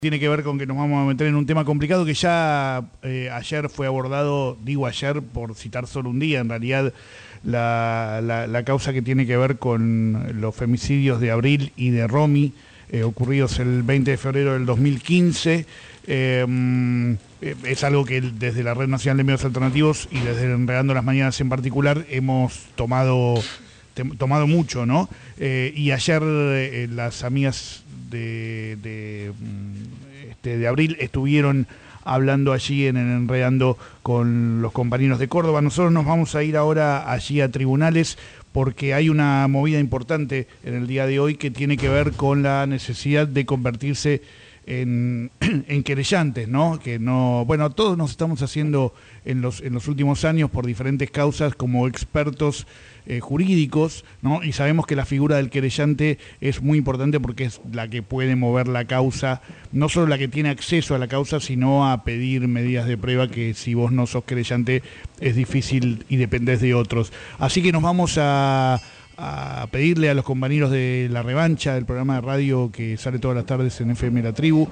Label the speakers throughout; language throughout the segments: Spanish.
Speaker 1: Tiene que ver con que nos vamos a meter en un tema complicado que ya ayer fue abordado, digo ayer por citar solo un día, en realidad la causa que tiene que ver con los femicidios de Abril y de Romy, ocurridos el 20 de febrero del 2015. Es algo que desde la Red Nacional de Medios Alternativos y desde Enredando las Mañanas en particular hemos tomado mucho, ¿no? Y ayer las amigas de Abril estuvieron hablando allí en Enredando con los compañeros de Córdoba. Nosotros nos vamos a ir ahora allí a tribunales porque hay una movida importante en el día de hoy que tiene que ver con la necesidad de convertirse en querellantes, ¿no? Que no, bueno, todos nos estamos haciendo en los últimos años por diferentes causas como expertos jurídicos, ¿no? Y sabemos que la figura del querellante es muy importante porque es la que puede mover la causa, no solo la que tiene acceso a la causa, sino a pedir medidas de prueba que si vos no sos querellante es difícil y dependés de otros. Así que nos vamos a pedirle a los compañeros de La Revancha, del programa de radio que sale todas las tardes en FM La Tribu,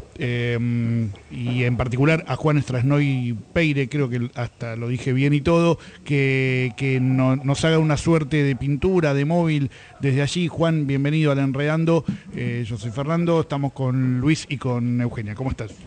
Speaker 1: y en particular a Juan Strasnoy Peire, creo que hasta lo dije bien y todo, que nos haga una suerte de pintura, de móvil desde allí. Juan, bienvenido al Enredando. Yo soy Fernando, estamos con Luis y con Eugenia. ¿Cómo estás?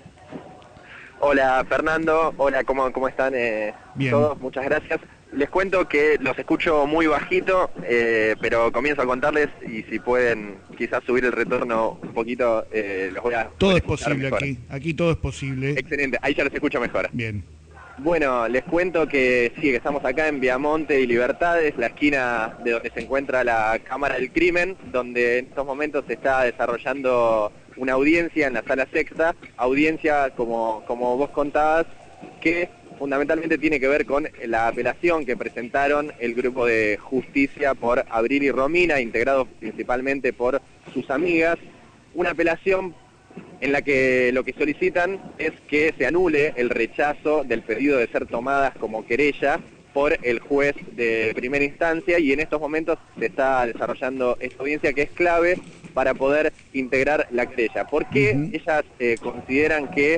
Speaker 2: Hola Fernando, hola, ¿cómo están
Speaker 1: bien.
Speaker 2: Todos? Muchas gracias. Les cuento que los escucho muy bajito, pero comienzo a contarles y si pueden quizás subir el retorno un poquito, los voy a...
Speaker 1: Todo es posible mejor. Aquí todo es posible.
Speaker 2: Excelente, ahí ya los escucho mejor.
Speaker 1: Bien.
Speaker 2: Bueno, les cuento que sí, que estamos acá en Viamonte y Libertades, la esquina de donde se encuentra la Cámara del Crimen, donde en estos momentos se está desarrollando una audiencia en la Sala Sexta, audiencia, como vos contabas, que fundamentalmente tiene que ver con la apelación que presentaron el grupo de justicia por Abril y Romina, integrado principalmente por sus amigas, una apelación en la que lo que solicitan es que se anule el rechazo del pedido de ser tomadas como querella por el juez de primera instancia, y en estos momentos se está desarrollando esta audiencia que es clave para poder integrar la querella. ¿Por qué ellas consideran que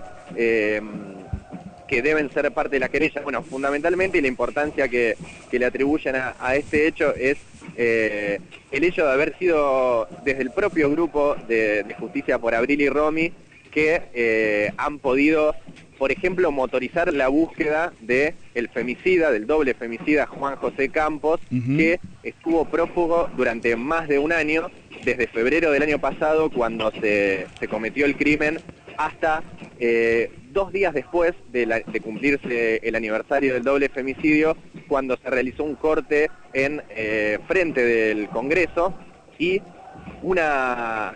Speaker 2: deben ser parte de la querella? Bueno, fundamentalmente la importancia que le atribuyen a este hecho es el hecho de haber sido desde el propio grupo de justicia por Abril y Romy que han podido, por ejemplo, motorizar la búsqueda del femicida, del doble femicida Juan José Campos, que estuvo prófugo durante más de un año, desde febrero del año pasado, cuando se cometió el crimen, hasta 2 días después de cumplirse el aniversario del doble femicidio, cuando se realizó un corte en frente del Congreso, y una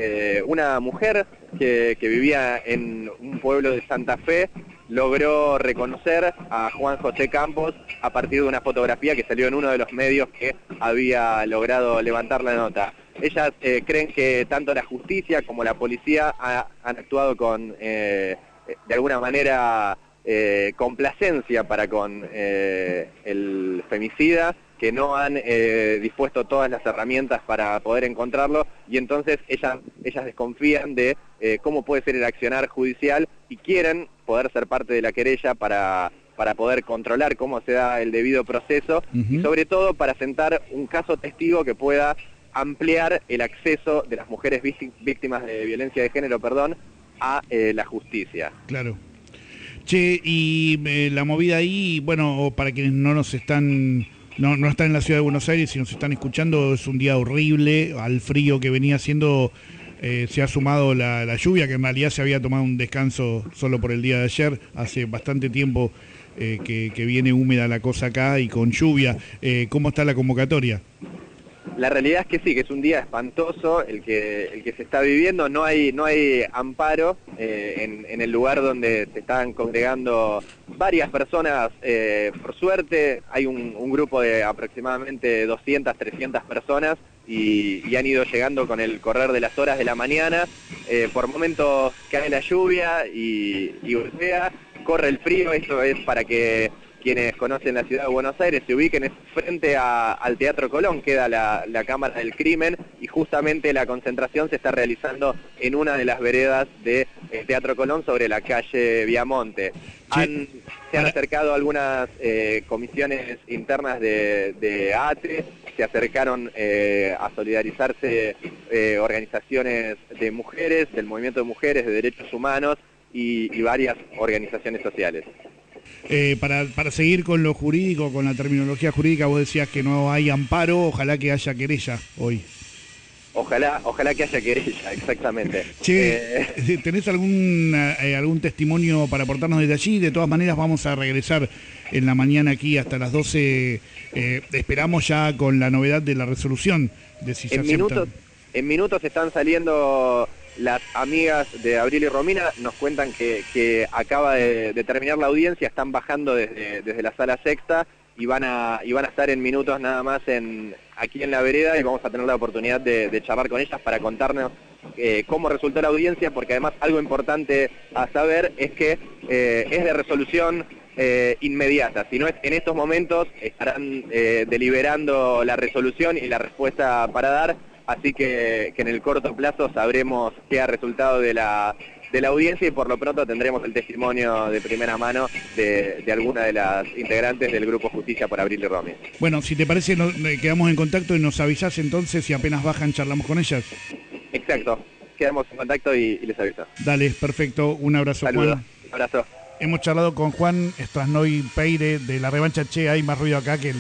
Speaker 2: mujer que vivía en un pueblo de Santa Fe logró reconocer a Juan José Campos a partir de una fotografía que salió en uno de los medios que había logrado levantar la nota. Ellas creen que tanto la justicia como la policía han actuado con, de alguna manera, complacencia para con el femicida, que no han dispuesto todas las herramientas para poder encontrarlo, y entonces ellas desconfían de cómo puede ser el accionar judicial y quieren poder ser parte de la querella para poder controlar cómo se da el debido proceso y sobre todo para sentar un caso testigo que pueda ampliar el acceso de las mujeres víctimas de violencia de género, a la justicia.
Speaker 1: Claro. Che, y la movida ahí, bueno, para quienes no están en la ciudad de Buenos Aires y nos están escuchando, es un día horrible, al frío que venía haciendo se ha sumado la lluvia, que en realidad se había tomado un descanso solo por el día de ayer, hace bastante tiempo que viene húmeda la cosa acá y con lluvia. ¿Cómo está la convocatoria?
Speaker 2: La realidad es que sí, que es un día espantoso el que se está viviendo. No hay amparo en el lugar donde se están congregando varias personas. Por suerte hay un grupo de aproximadamente 200, 300 personas y han ido llegando con el correr de las horas de la mañana. Por momentos cae la lluvia y golpea, corre el frío. Esto es para que quienes conocen la ciudad de Buenos Aires se ubiquen, es frente al Teatro Colón, queda la Cámara del Crimen, y justamente la concentración se está realizando en una de las veredas del Teatro Colón sobre la calle Viamonte. Se han acercado algunas comisiones internas de ATE, se acercaron a solidarizarse organizaciones de mujeres, del movimiento de mujeres, de derechos humanos y varias organizaciones sociales.
Speaker 1: Para seguir con lo jurídico, con la terminología jurídica, vos decías que no hay amparo, ojalá que haya querella hoy.
Speaker 2: Ojalá que haya querella, exactamente.
Speaker 1: Che, ¿tenés algún testimonio para aportarnos desde allí? De todas maneras vamos a regresar en la mañana aquí hasta las 12. Esperamos ya con la novedad de la resolución de si se acepta.
Speaker 2: En minutos están saliendo las amigas de Abril y Romina, nos cuentan que acaba de terminar la audiencia, están bajando desde la sala sexta y van a estar en minutos nada más aquí en la vereda, y vamos a tener la oportunidad de charlar con ellas para contarnos cómo resultó la audiencia, porque además algo importante a saber es que es de resolución inmediata. Si no es en estos momentos, estarán deliberando la resolución y la respuesta para dar, así que en el corto plazo sabremos qué ha resultado de la audiencia, y por lo pronto tendremos el testimonio de primera mano de alguna de las integrantes del Grupo Justicia por Abril y Romy.
Speaker 1: Bueno, si te parece, quedamos en contacto y nos avisás entonces, y apenas bajan charlamos con ellas.
Speaker 2: Exacto, quedamos en contacto y les aviso.
Speaker 1: Dale, perfecto, un abrazo.
Speaker 2: Saludos,
Speaker 1: Juan.
Speaker 2: un abrazo.
Speaker 1: Hemos charlado con Juan Strasnoy Peire de La Revancha. Che, hay más ruido acá que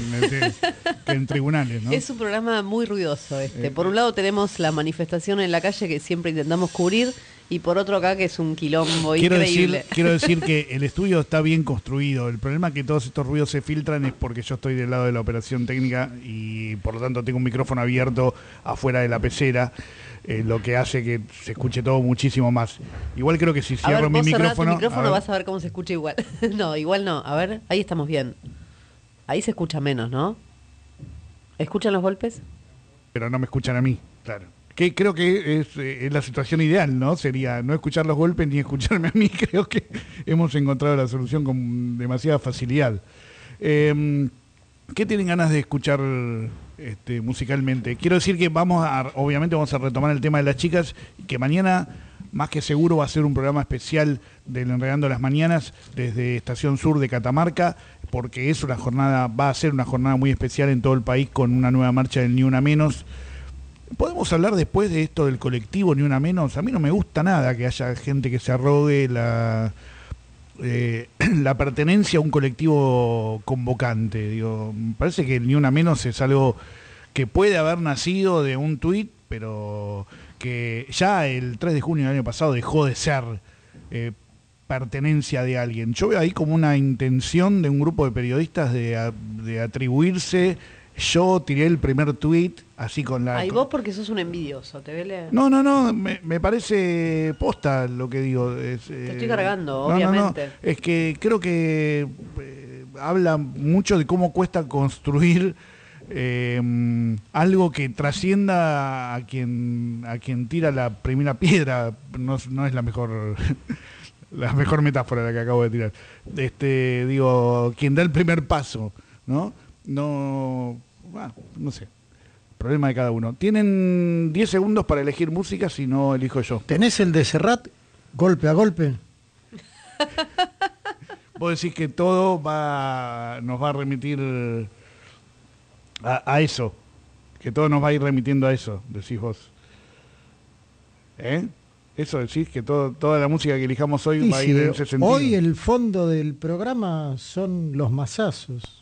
Speaker 1: en tribunales, ¿no?
Speaker 3: Es un programa muy ruidoso este. Por un lado tenemos la manifestación en la calle que siempre intentamos cubrir, y por otro acá que es un quilombo increíble.
Speaker 1: Quiero decir que el estudio está bien construido. El problema que todos estos ruidos se filtran es porque yo estoy del lado de la operación técnica y por lo tanto tengo un micrófono abierto afuera de la pecera. Lo que hace que se escuche todo muchísimo más. Igual creo que si cierro mi micrófono...
Speaker 3: Tu micrófono vas a ver cómo se escucha igual. No, igual no. A ver, ahí estamos bien. Ahí se escucha menos, ¿no? ¿Escuchan los golpes?
Speaker 1: Pero no me escuchan a mí, claro. Que creo que es la situación ideal, ¿no? Sería no escuchar los golpes ni escucharme a mí. Creo que hemos encontrado la solución con demasiada facilidad. ¿Qué tienen ganas de escuchar musicalmente? Quiero decir que obviamente vamos a retomar el tema de las chicas, y que mañana, más que seguro, va a ser un programa especial del Enredando las Mañanas desde Estación Sur de Catamarca, porque va a ser una jornada muy especial en todo el país con una nueva marcha del Ni Una Menos. ¿Podemos hablar después de esto del colectivo Ni Una Menos? A mí no me gusta nada que haya gente que se arrogue la pertenencia a un colectivo convocante. Digo, me parece que el Ni Una Menos es algo que puede haber nacido de un tuit, pero que ya el 3 de junio del año pasado dejó de ser pertenencia de alguien. Yo veo ahí como una intención de un grupo de periodistas de atribuirse. Yo tiré el primer tuit así con la...
Speaker 3: Ay, vos porque sos un envidioso, ¿te vele?
Speaker 1: No, me parece posta lo que digo. Te
Speaker 3: estoy cargando, obviamente.
Speaker 1: No. Es que creo que habla mucho de cómo cuesta construir algo que trascienda a quien tira la primera piedra. No es la mejor... la mejor metáfora la que acabo de tirar. Digo, quien da el primer paso, ¿no? No sé. Problema de cada uno. Tienen 10 segundos para elegir música, si no elijo yo.
Speaker 4: ¿Tenés el de Serrat, golpe a golpe?
Speaker 1: Vos decís que todo nos va a remitir a eso. Que todo nos va a ir remitiendo a eso, decís vos. Eso decís, que toda la música que elijamos hoy va a ir en ese sentido.
Speaker 4: Hoy el fondo del programa son los mazazos.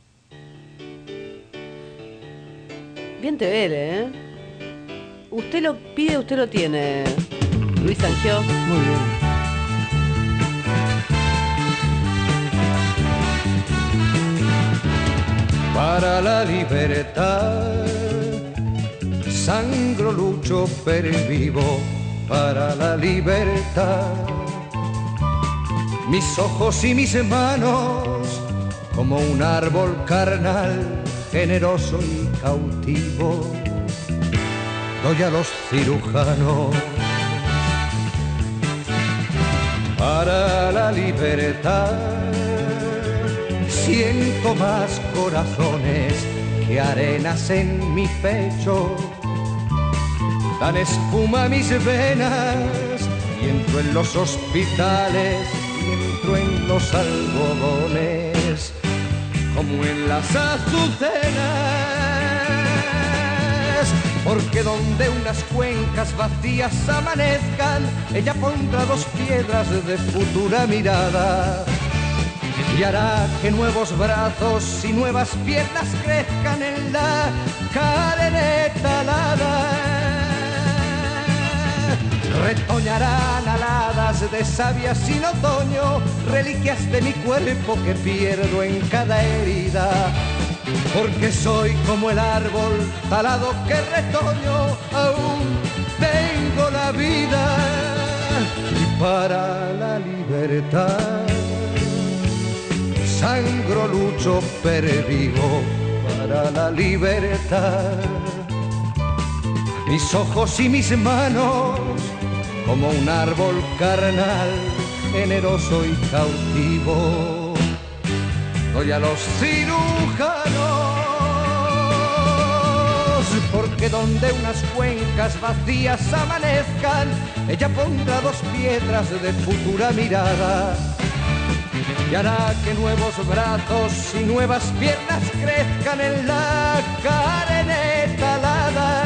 Speaker 3: Bien te vele, ¿eh? Usted lo pide, usted lo tiene, Luis Sangió.
Speaker 4: Muy bien.
Speaker 5: Para la libertad, sangro, lucho, pervivo. Para la libertad, mis ojos y mis manos, como un árbol carnal, generoso y cautivo, doy a los cirujanos. Para la libertad, siento más corazones que arenas en mi pecho. Dan espuma a mis venas y entro en los hospitales y entro en los algodones como en las azucenas. Porque donde unas cuencas vacías amanezcan, ella pondrá dos piedras de futura mirada y hará que nuevos brazos y nuevas piernas crezcan en la cadeneta alada. Retoñarán aladas de savia sin otoño, reliquias de mi cuerpo que pierdo en cada herida. Porque soy como el árbol talado que retoño, aún tengo la vida. Y para la libertad sangro, lucho, pervivo para la libertad. Mis ojos y mis manos como un árbol carnal, generoso y cautivo, doy a los cirujanos. Porque donde unas cuencas vacías amanezcan, ella pondrá dos piedras de futura mirada y hará que nuevos brazos y nuevas piernas crezcan en la cadeneta alada.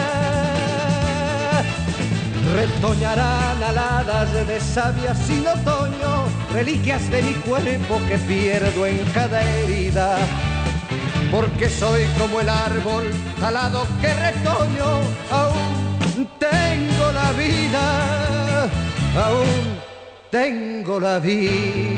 Speaker 5: Retoñarán aladas de savia sin otoño, reliquias de mi cuerpo que pierdo en cada herida. Porque soy como el árbol talado que retoño, aún tengo la vida, aún tengo la vida.